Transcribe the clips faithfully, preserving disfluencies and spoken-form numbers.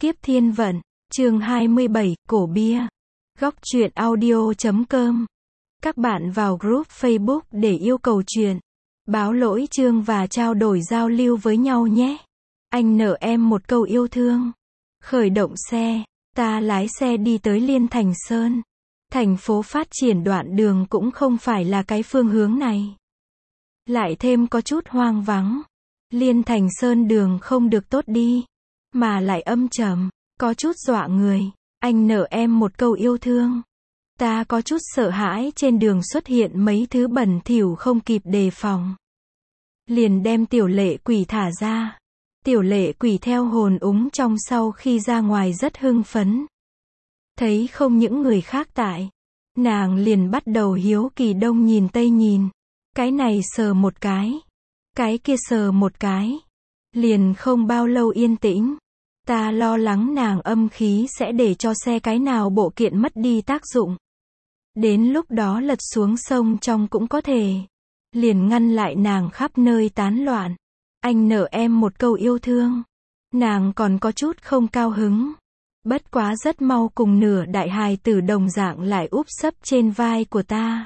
Kiếp Thiên Vận, chương hai mươi bảy, Cổ Bia. Góc truyện audio chấm com. Các bạn vào group Facebook để yêu cầu truyện, báo lỗi chương và trao đổi giao lưu với nhau nhé. Anh nợ em một câu yêu thương. Khởi động xe, ta lái xe đi tới Liên Thành Sơn. Thành phố phát triển đoạn đường cũng không phải là cái phương hướng này. Lại thêm có chút hoang vắng. Liên Thành Sơn đường không được tốt đi, mà lại âm trầm, có chút dọa người. Anh nợ em một câu yêu thương. Ta có chút sợ hãi trên đường xuất hiện mấy thứ bẩn thỉu không kịp đề phòng. Liền đem tiểu lệ quỷ thả ra. Tiểu lệ quỷ theo hồn úng trong sau khi ra ngoài rất hưng phấn. Thấy không những người khác tại, nàng liền bắt đầu hiếu kỳ đông nhìn tây nhìn. Cái này sờ một cái, cái kia sờ một cái. Liền không bao lâu yên tĩnh. Ta lo lắng nàng âm khí sẽ để cho xe cái nào bộ kiện mất đi tác dụng. Đến lúc đó lật xuống sông trong cũng có thể. Liền ngăn lại nàng khắp nơi tán loạn. Anh nợ em một câu yêu thương. Nàng còn có chút không cao hứng. Bất quá rất mau cùng nửa đại hài tử đồng dạng lại úp sấp trên vai của ta.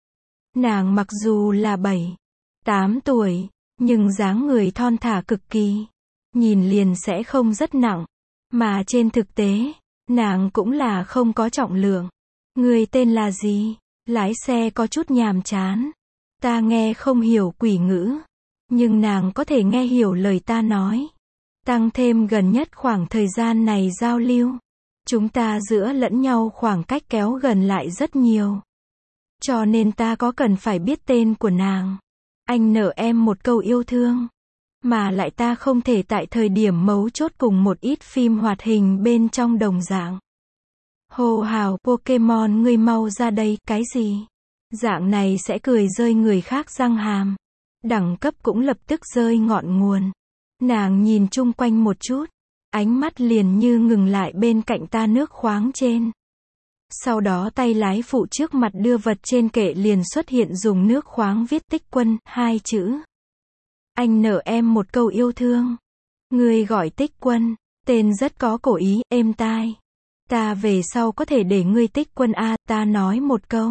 Nàng mặc dù là bảy, tám tuổi, nhưng dáng người thon thả cực kỳ. Nhìn liền sẽ không rất nặng. Mà trên thực tế, nàng cũng là không có trọng lượng. Người tên là gì? Lái xe có chút nhàm chán. Ta nghe không hiểu quỷ ngữ. Nhưng nàng có thể nghe hiểu lời ta nói. Tăng thêm gần nhất khoảng thời gian này giao lưu. Chúng ta giữa lẫn nhau khoảng cách kéo gần lại rất nhiều. Cho nên ta có cần phải biết tên của nàng. Anh nợ em một câu yêu thương. Mà lại ta không thể tại thời điểm mấu chốt cùng một ít phim hoạt hình bên trong đồng dạng. Hô hào Pokemon ngươi mau ra đây, cái gì? Dạng này sẽ cười rơi người khác răng hàm. Đẳng cấp cũng lập tức rơi ngọn nguồn. Nàng nhìn chung quanh một chút. Ánh mắt liền như ngừng lại bên cạnh ta nước khoáng trên. Sau đó tay lái phụ trước mặt đưa vật trên kệ liền xuất hiện dùng nước khoáng viết Tích Quân, hai chữ. Anh nợ em một câu yêu thương. Ngươi gọi Tích Quân, tên rất có cổ ý, êm tai. Ta về sau có thể để ngươi Tích Quân a, ta nói một câu.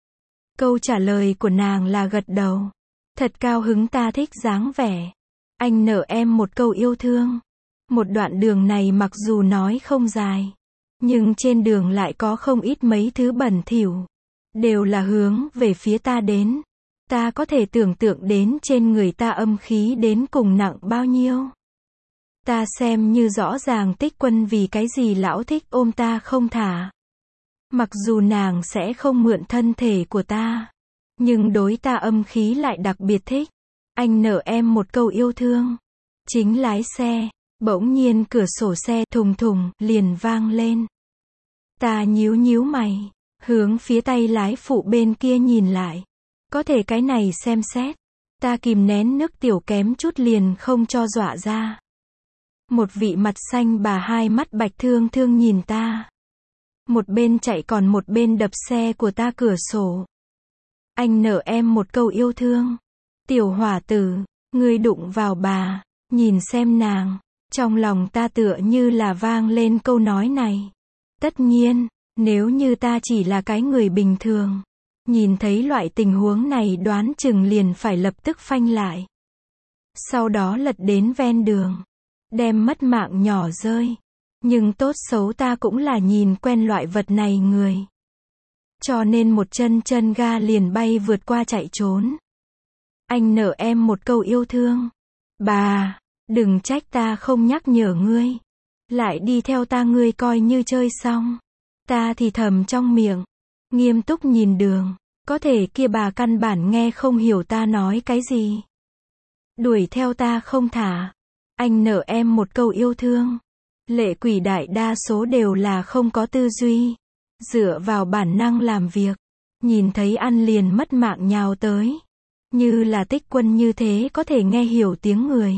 Câu trả lời của nàng là gật đầu. Thật cao hứng, ta thích dáng vẻ. Anh nợ em một câu yêu thương. Một đoạn đường này mặc dù nói không dài, nhưng trên đường lại có không ít mấy thứ bẩn thỉu. Đều là hướng về phía ta đến. Ta có thể tưởng tượng đến trên người ta âm khí đến cùng nặng bao nhiêu. Ta xem như rõ ràng Tích Quân vì cái gì lão thích ôm ta không thả. Mặc dù nàng sẽ không mượn thân thể của ta, nhưng đối ta âm khí lại đặc biệt thích. Anh nợ em một câu yêu thương. Chính lái xe, bỗng nhiên cửa sổ xe thùng thùng liền vang lên. Ta nhíu nhíu mày, hướng phía tay lái phụ bên kia nhìn lại. Có thể cái này xem xét. Ta kìm nén nước tiểu kém chút liền không cho dọa ra. Một vị mặt xanh bà hai mắt bạch thương thương nhìn ta. Một bên chạy còn một bên đập xe của ta cửa sổ. Anh nợ em một câu yêu thương. Tiểu hỏa tử, ngươi đụng vào bà, nhìn xem nàng. Trong lòng ta tựa như là vang lên câu nói này. Tất nhiên, nếu như ta chỉ là cái người bình thường, nhìn thấy loại tình huống này đoán chừng liền phải lập tức phanh lại. Sau đó lật đến ven đường. Đem mất mạng nhỏ rơi. Nhưng tốt xấu ta cũng là nhìn quen loại vật này người. Cho nên một chân chân ga liền bay vượt qua chạy trốn. Anh nợ em một câu yêu thương. Bà, đừng trách ta không nhắc nhở ngươi. Lại đi theo ta ngươi coi như chơi xong. Ta thì thầm trong miệng. Nghiêm túc nhìn đường. Có thể kia bà căn bản nghe không hiểu ta nói cái gì. Đuổi theo ta không thả. Anh nợ em một câu yêu thương. Lệ quỷ đại đa số đều là không có tư duy. Dựa vào bản năng làm việc. Nhìn thấy ăn liền mất mạng nhào tới. Như là Tích Quân như thế có thể nghe hiểu tiếng người.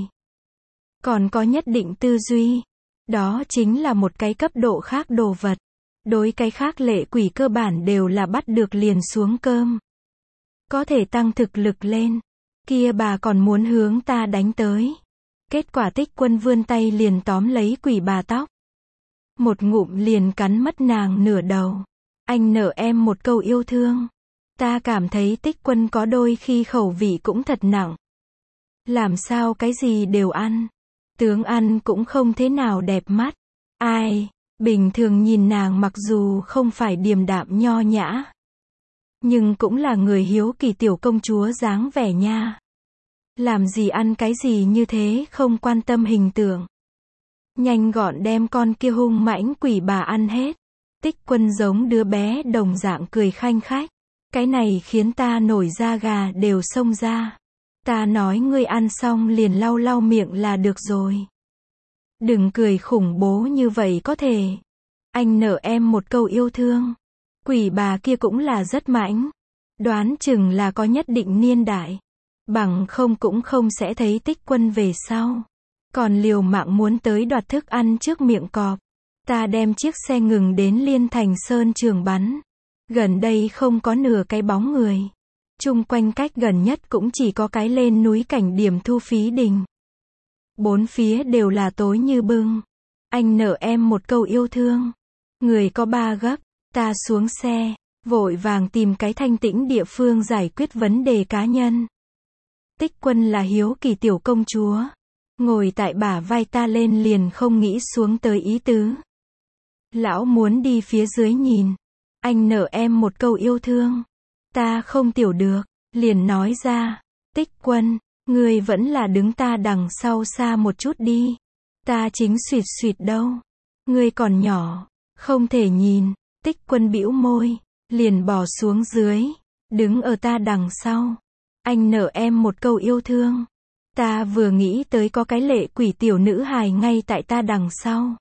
Còn có nhất định tư duy. Đó chính là một cái cấp độ khác đồ vật. Đối cái khác lệ quỷ cơ bản đều là bắt được liền xuống cơm. Có thể tăng thực lực lên. Kia bà còn muốn hướng ta đánh tới. Kết quả Tích Quân vươn tay liền tóm lấy quỷ bà tóc. một ngụm liền cắn mất nàng nửa đầu. Anh nợ em một câu yêu thương. Ta cảm thấy Tích Quân có đôi khi khẩu vị cũng thật nặng. Làm sao cái gì đều ăn. Tướng ăn cũng không thế nào đẹp mắt. Ai, bình thường nhìn nàng mặc dù không phải điềm đạm nho nhã, nhưng cũng là người hiếu kỳ tiểu công chúa dáng vẻ nha. Làm gì ăn cái gì như thế không quan tâm hình tượng. Nhanh gọn đem con kia hung mãnh quỷ bà ăn hết. Tích Quân giống đứa bé đồng dạng cười khanh khách. Cái này khiến ta nổi da gà đều xông ra. Ta nói ngươi ăn xong liền lau lau miệng là được rồi. Đừng cười khủng bố như vậy có thể. Anh nợ em một câu yêu thương. Quỷ bà kia cũng là rất mãnh. Đoán chừng là có nhất định niên đại. Bằng không cũng không sẽ thấy Tích Quân về sau. Còn liều mạng muốn tới đoạt thức ăn trước miệng cọp. Ta đem chiếc xe ngừng đến Liên Thành Sơn trường bắn. Gần đây không có nửa cái bóng người. Chung quanh cách gần nhất cũng chỉ có cái lên núi cảnh điểm thu phí đình. Bốn phía đều là tối như bưng. Anh nợ em một câu yêu thương. Người có ba gấp. Ta xuống xe, vội vàng tìm cái thanh tĩnh địa phương giải quyết vấn đề cá nhân. Tích Quân là hiếu kỳ tiểu công chúa. Ngồi tại bả vai ta lên liền không nghĩ xuống tới ý tứ. Lão muốn đi phía dưới nhìn. Anh nợ em một câu yêu thương. Ta không tiểu được, liền nói ra. Tích Quân, ngươi vẫn là đứng ta đằng sau xa một chút đi. Ta chính suyệt suyệt đâu. Ngươi còn nhỏ, không thể nhìn. Tích Quân bĩu môi, liền bò xuống dưới, đứng ở ta đằng sau. Anh nợ em một câu yêu thương. Ta vừa nghĩ tới có cái lệ quỷ tiểu nữ hài ngay tại ta đằng sau.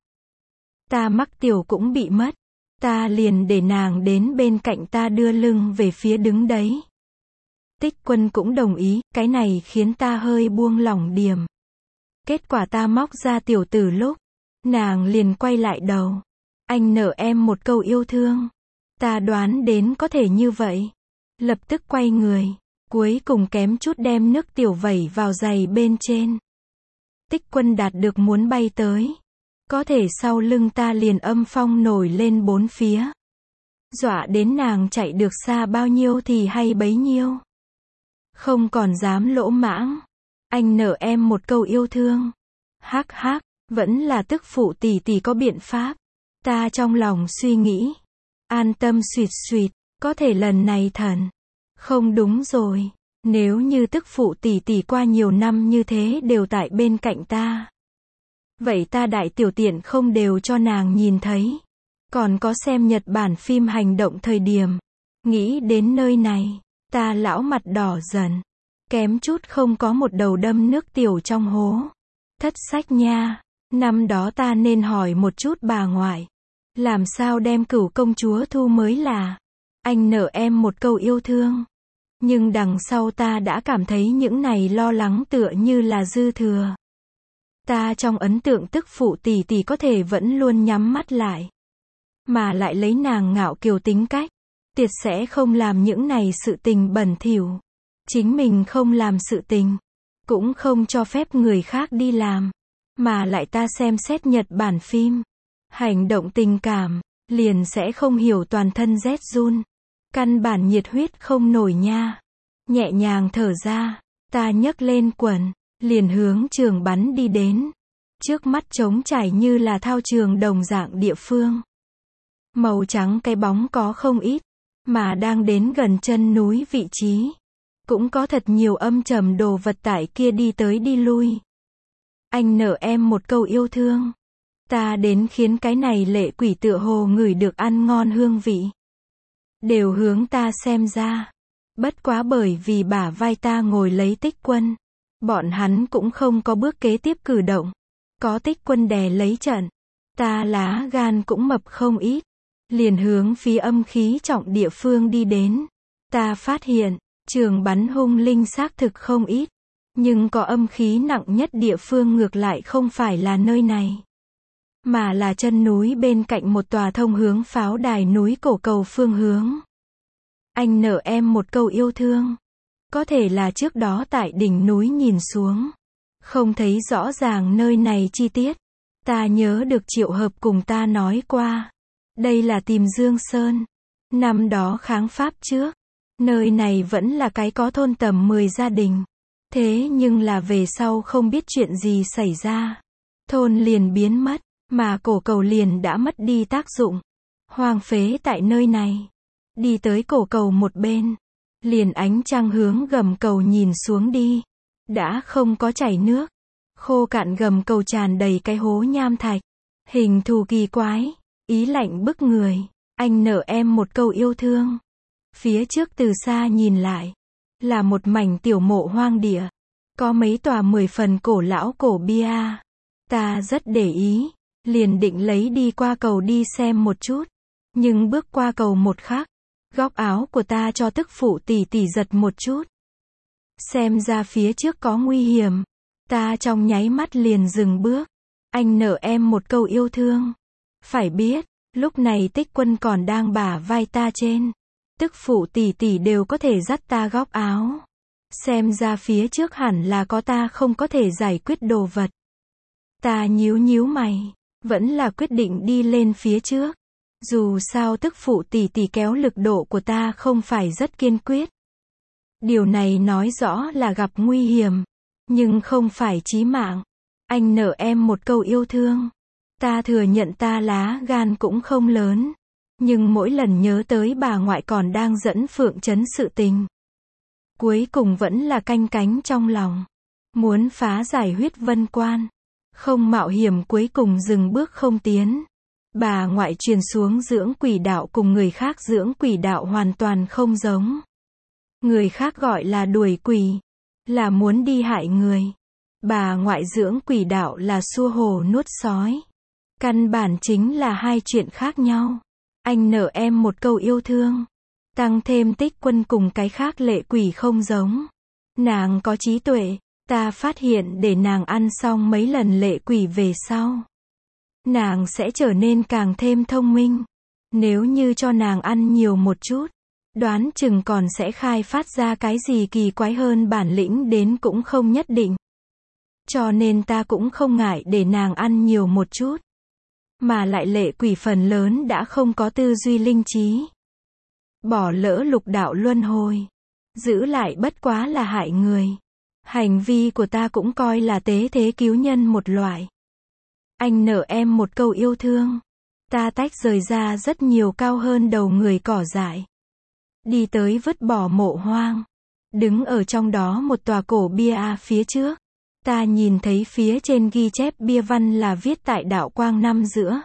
Ta mắc tiểu cũng bị mất. Ta liền để nàng đến bên cạnh ta đưa lưng về phía đứng đấy. Tích Quân cũng đồng ý, cái này khiến ta hơi buông lỏng điểm. Kết quả ta móc ra tiểu tử lúc, nàng liền quay lại đầu. Anh nợ em một câu yêu thương. Ta đoán đến có thể như vậy. Lập tức quay người. Cuối cùng kém chút đem nước tiểu vẩy vào giày bên trên. Tích Quân đạt được muốn bay tới. Có thể sau lưng ta liền âm phong nổi lên bốn phía. Dọa đến nàng chạy được xa bao nhiêu thì hay bấy nhiêu. Không còn dám lỗ mãng. Anh nợ em một câu yêu thương. Hắc hắc, vẫn là tức phụ tỷ tỷ có biện pháp. Ta trong lòng suy nghĩ. An tâm suyệt suyệt, có thể lần này thần. Không đúng rồi. Nếu như tức phụ tỷ tỷ qua nhiều năm như thế đều tại bên cạnh ta. Vậy ta đại tiểu tiện không đều cho nàng nhìn thấy. Còn có xem Nhật Bản phim hành động thời điểm. Nghĩ đến nơi này, ta lão mặt đỏ dần. Kém chút không có một đầu đâm nước tiểu trong hố. Thất sách nha. Năm đó ta nên hỏi một chút bà ngoại. Làm sao đem Cửu công chúa thu mới là. Anh nợ em một câu yêu thương. Nhưng đằng sau ta đã cảm thấy những này lo lắng tựa như là dư thừa. Ta trong ấn tượng tức phụ tỷ tỷ có thể vẫn luôn nhắm mắt lại. Mà lại lấy nàng ngạo kiều tính cách. Tiệt sẽ không làm những này sự tình bẩn thỉu. Chính mình không làm sự tình. Cũng không cho phép người khác đi làm. Mà lại ta xem xét Nhật Bản phim. Hành động tình cảm. Liền sẽ không hiểu toàn thân rét run. Căn bản nhiệt huyết không nổi nha. Nhẹ nhàng thở ra. Ta nhấc lên quần. Liền hướng trường bắn đi đến. Trước mắt trống trải như là thao trường đồng dạng địa phương. Màu trắng cái bóng có không ít. Mà đang đến gần chân núi vị trí. Cũng có thật nhiều âm trầm đồ vật tại kia đi tới đi lui. Anh nợ em một câu yêu thương. Ta đến khiến cái này lệ quỷ tựa hồ ngửi được ăn ngon hương vị. Đều hướng ta xem ra. Bất quá bởi vì bả vai ta ngồi lấy Tích Quân. Bọn hắn cũng không có bước kế tiếp cử động. Có Tích Quân đè lấy trận. Ta lá gan cũng mập không ít. Liền hướng phía âm khí trọng địa phương đi đến. Ta phát hiện, trường bắn hung linh xác thực không ít. Nhưng có âm khí nặng nhất địa phương ngược lại không phải là nơi này. Mà là chân núi bên cạnh một tòa thông hướng pháo đài núi cổ cầu phương hướng. Anh nợ em một câu yêu thương. Có thể là trước đó tại đỉnh núi nhìn xuống. Không thấy rõ ràng nơi này chi tiết. Ta nhớ được Triệu Hợp cùng ta nói qua. Đây là tìm Dương Sơn. Năm đó kháng Pháp trước. Nơi này vẫn là cái có thôn tầm mười gia đình. Thế nhưng là về sau không biết chuyện gì xảy ra. Thôn liền biến mất, mà cổ cầu liền đã mất đi tác dụng. Hoang phế tại nơi này. Đi tới cổ cầu một bên. Liền ánh trăng hướng gầm cầu nhìn xuống đi. Đã không có chảy nước. Khô cạn gầm cầu tràn đầy cái hố nham thạch. Hình thù kỳ quái. Ý lạnh bức người. Anh nợ em một câu yêu thương. Phía trước từ xa nhìn lại. Là một mảnh tiểu mộ hoang địa. Có mấy tòa mười phần cổ lão cổ bia. Ta rất để ý. Liền định lấy đi qua cầu đi xem một chút. Nhưng bước qua cầu một khắc. Góc áo của ta cho tức phụ tỷ tỷ giật một chút. Xem ra phía trước có nguy hiểm. Ta trong nháy mắt liền dừng bước. Anh nợ em một câu yêu thương. Phải biết, lúc này Tích Quân còn đang bả vai ta trên. Tức phụ tỷ tỷ đều có thể dắt ta góc áo. Xem ra phía trước hẳn là có ta không có thể giải quyết đồ vật. Ta nhíu nhíu mày. Vẫn là quyết định đi lên phía trước. Dù sao tức phụ tỷ tỷ kéo lực độ của ta không phải rất kiên quyết. Điều này nói rõ là gặp nguy hiểm. Nhưng không phải chí mạng. Anh nợ em một câu yêu thương. Ta thừa nhận ta lá gan cũng không lớn. Nhưng mỗi lần nhớ tới bà ngoại còn đang dẫn Phượng Trấn sự tình. Cuối cùng vẫn là canh cánh trong lòng. Muốn phá giải huyết vân quan. Không mạo hiểm cuối cùng dừng bước không tiến. Bà ngoại truyền xuống dưỡng quỷ đạo cùng người khác dưỡng quỷ đạo hoàn toàn không giống. Người khác gọi là đuổi quỷ. Là muốn đi hại người. Bà ngoại dưỡng quỷ đạo là xua hổ nuốt sói. Căn bản chính là hai chuyện khác nhau. Anh nợ em một câu yêu thương. Tăng thêm Tích Quân cùng cái khác lệ quỷ không giống. Nàng có trí tuệ. Ta phát hiện để nàng ăn xong mấy lần lệ quỷ về sau. Nàng sẽ trở nên càng thêm thông minh. Nếu như cho nàng ăn nhiều một chút. Đoán chừng còn sẽ khai phát ra cái gì kỳ quái hơn bản lĩnh đến cũng không nhất định. Cho nên ta cũng không ngại để nàng ăn nhiều một chút. Mà lại lệ quỷ phần lớn đã không có tư duy linh trí. Bỏ lỡ lục đạo luân hồi. Giữ lại bất quá là hại người. Hành vi của ta cũng coi là tế thế cứu nhân một loại. Anh nợ em một câu yêu thương. Ta tách rời ra rất nhiều cao hơn đầu người cỏ dại. Đi tới vứt bỏ mộ hoang. Đứng ở trong đó một tòa cổ bia phía trước. Ta nhìn thấy phía trên ghi chép bia văn là viết tại đạo Quang năm giữa.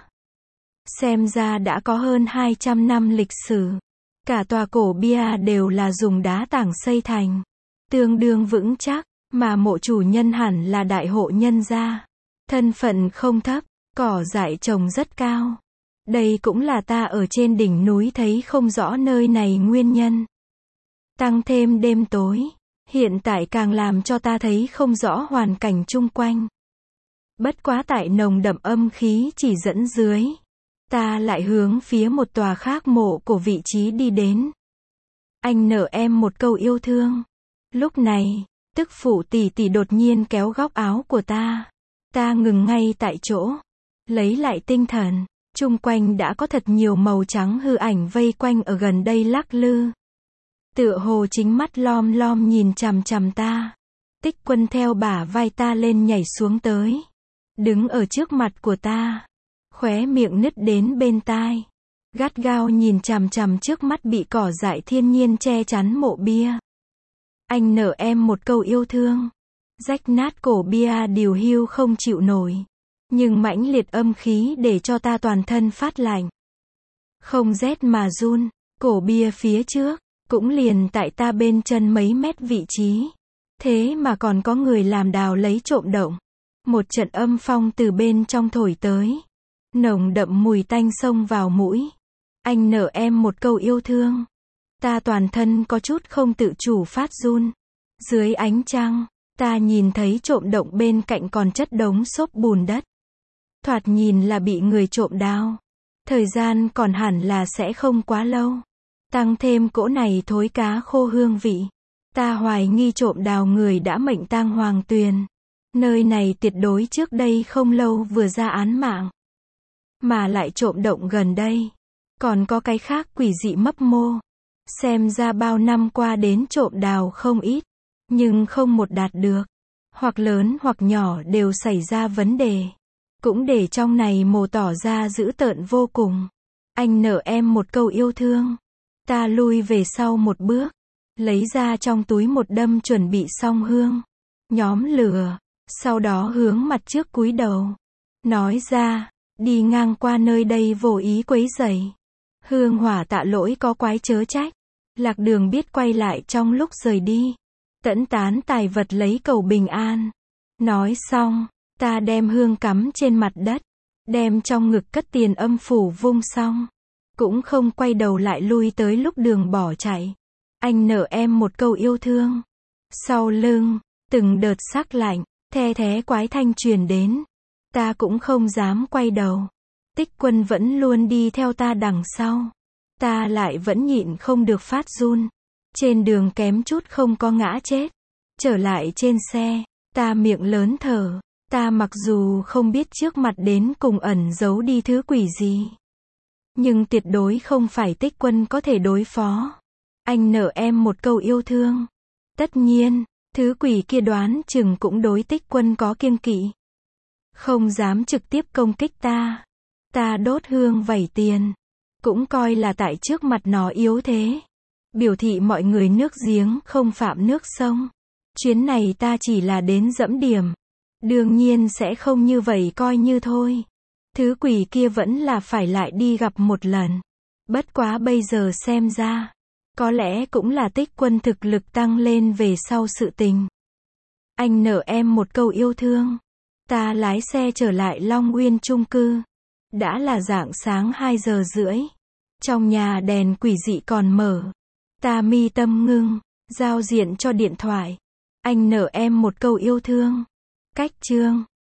Xem ra đã có hơn hai trăm năm lịch sử. Cả tòa cổ bia đều là dùng đá tảng xây thành. Tương đương vững chắc, mà mộ chủ nhân hẳn là đại hộ nhân gia. Thân phận không thấp, cỏ dại trồng rất cao. Đây cũng là ta ở trên đỉnh núi thấy không rõ nơi này nguyên nhân. Tăng thêm đêm tối, hiện tại càng làm cho ta thấy không rõ hoàn cảnh chung quanh. Bất quá tại nồng đậm âm khí chỉ dẫn dưới. Ta lại hướng phía một tòa khác mộ của vị trí đi đến. Anh nợ em một câu yêu thương. Lúc này, tức phụ tỷ tỷ đột nhiên kéo góc áo của ta. Ta ngừng ngay tại chỗ. Lấy lại tinh thần. Chung quanh đã có thật nhiều màu trắng hư ảnh vây quanh ở gần đây lắc lư. Tựa hồ chính mắt lom lom nhìn chằm chằm ta. Tích Quân theo bả vai ta lên nhảy xuống tới. Đứng ở trước mặt của ta. Khóe miệng nứt đến bên tai. Gắt gao nhìn chằm chằm trước mắt bị cỏ dại thiên nhiên che chắn mộ bia. Anh nợ em một câu yêu thương. Rách nát cổ bia điều hưu không chịu nổi. Nhưng mãnh liệt âm khí để cho ta toàn thân phát lạnh. Không rét mà run. Cổ bia phía trước. Cũng liền tại ta bên chân mấy mét vị trí. Thế mà còn có người làm đào lấy trộm động. Một trận âm phong từ bên trong thổi tới. Nồng đậm mùi tanh xông vào mũi. Anh nợ em một câu yêu thương. Ta toàn thân có chút không tự chủ phát run. Dưới ánh trăng, ta nhìn thấy trộm động bên cạnh còn chất đống xốp bùn đất. Thoạt nhìn là bị người trộm đào. Thời gian còn hẳn là sẽ không quá lâu. Tăng thêm cỗ này thối cá khô hương vị. Ta hoài nghi trộm đào người đã mệnh tang hoàng tuyền. Nơi này tuyệt đối trước đây không lâu vừa ra án mạng. Mà lại trộm động gần đây. Còn có cái khác quỷ dị mấp mô. Xem ra bao năm qua đến trộm đào không ít. Nhưng không một đạt được. Hoặc lớn hoặc nhỏ đều xảy ra vấn đề. Cũng để trong này mồ tỏ ra dữ tợn vô cùng. Anh nợ em một câu yêu thương. Ta lui về sau một bước. Lấy ra trong túi một đâm chuẩn bị xong hương. Nhóm lửa. Sau đó hướng mặt trước cúi đầu. Nói ra, đi ngang qua nơi đây vô ý quấy rầy. Hương hỏa tạ lỗi có quái chớ trách. Lạc đường biết quay lại trong lúc rời đi. Tẫn tán tài vật lấy cầu bình an. Nói xong, ta đem hương cắm trên mặt đất. Đem trong ngực cất tiền âm phủ vung xong. Cũng không quay đầu lại lui tới lúc đường bỏ chạy. Anh nợ em một câu yêu thương. Sau lưng, từng đợt sắc lạnh, the thé quái thanh truyền đến. Ta cũng không dám quay đầu. Tích Quân vẫn luôn đi theo ta đằng sau. Ta lại vẫn nhịn không được phát run. Trên đường kém chút không có ngã chết. Trở lại trên xe, ta miệng lớn thở. Ta mặc dù không biết trước mặt đến cùng ẩn giấu đi thứ quỷ gì. Nhưng tuyệt đối không phải Tích Quân có thể đối phó. Anh nợ em một câu yêu thương. Tất nhiên, thứ quỷ kia đoán chừng cũng đối Tích Quân có kiêng kỵ. Không dám trực tiếp công kích ta. Ta đốt hương vẩy tiền. Cũng coi là tại trước mặt nó yếu thế. Biểu thị mọi người nước giếng không phạm nước sông. Chuyến này ta chỉ là đến dẫm điểm. Đương nhiên sẽ không như vậy coi như thôi. Thứ quỷ kia vẫn là phải lại đi gặp một lần. Bất quá bây giờ xem ra. Có lẽ cũng là Tích Quân thực lực tăng lên về sau sự tình. Anh nợ em một câu yêu thương. Ta lái xe trở lại Long Uyên chung cư. Đã là rạng sáng hai giờ rưỡi. Trong nhà đèn quỷ dị còn mở. Ta mi tâm ngưng. Giao diện cho điện thoại. Anh nợ em một câu yêu thương. Cách chương.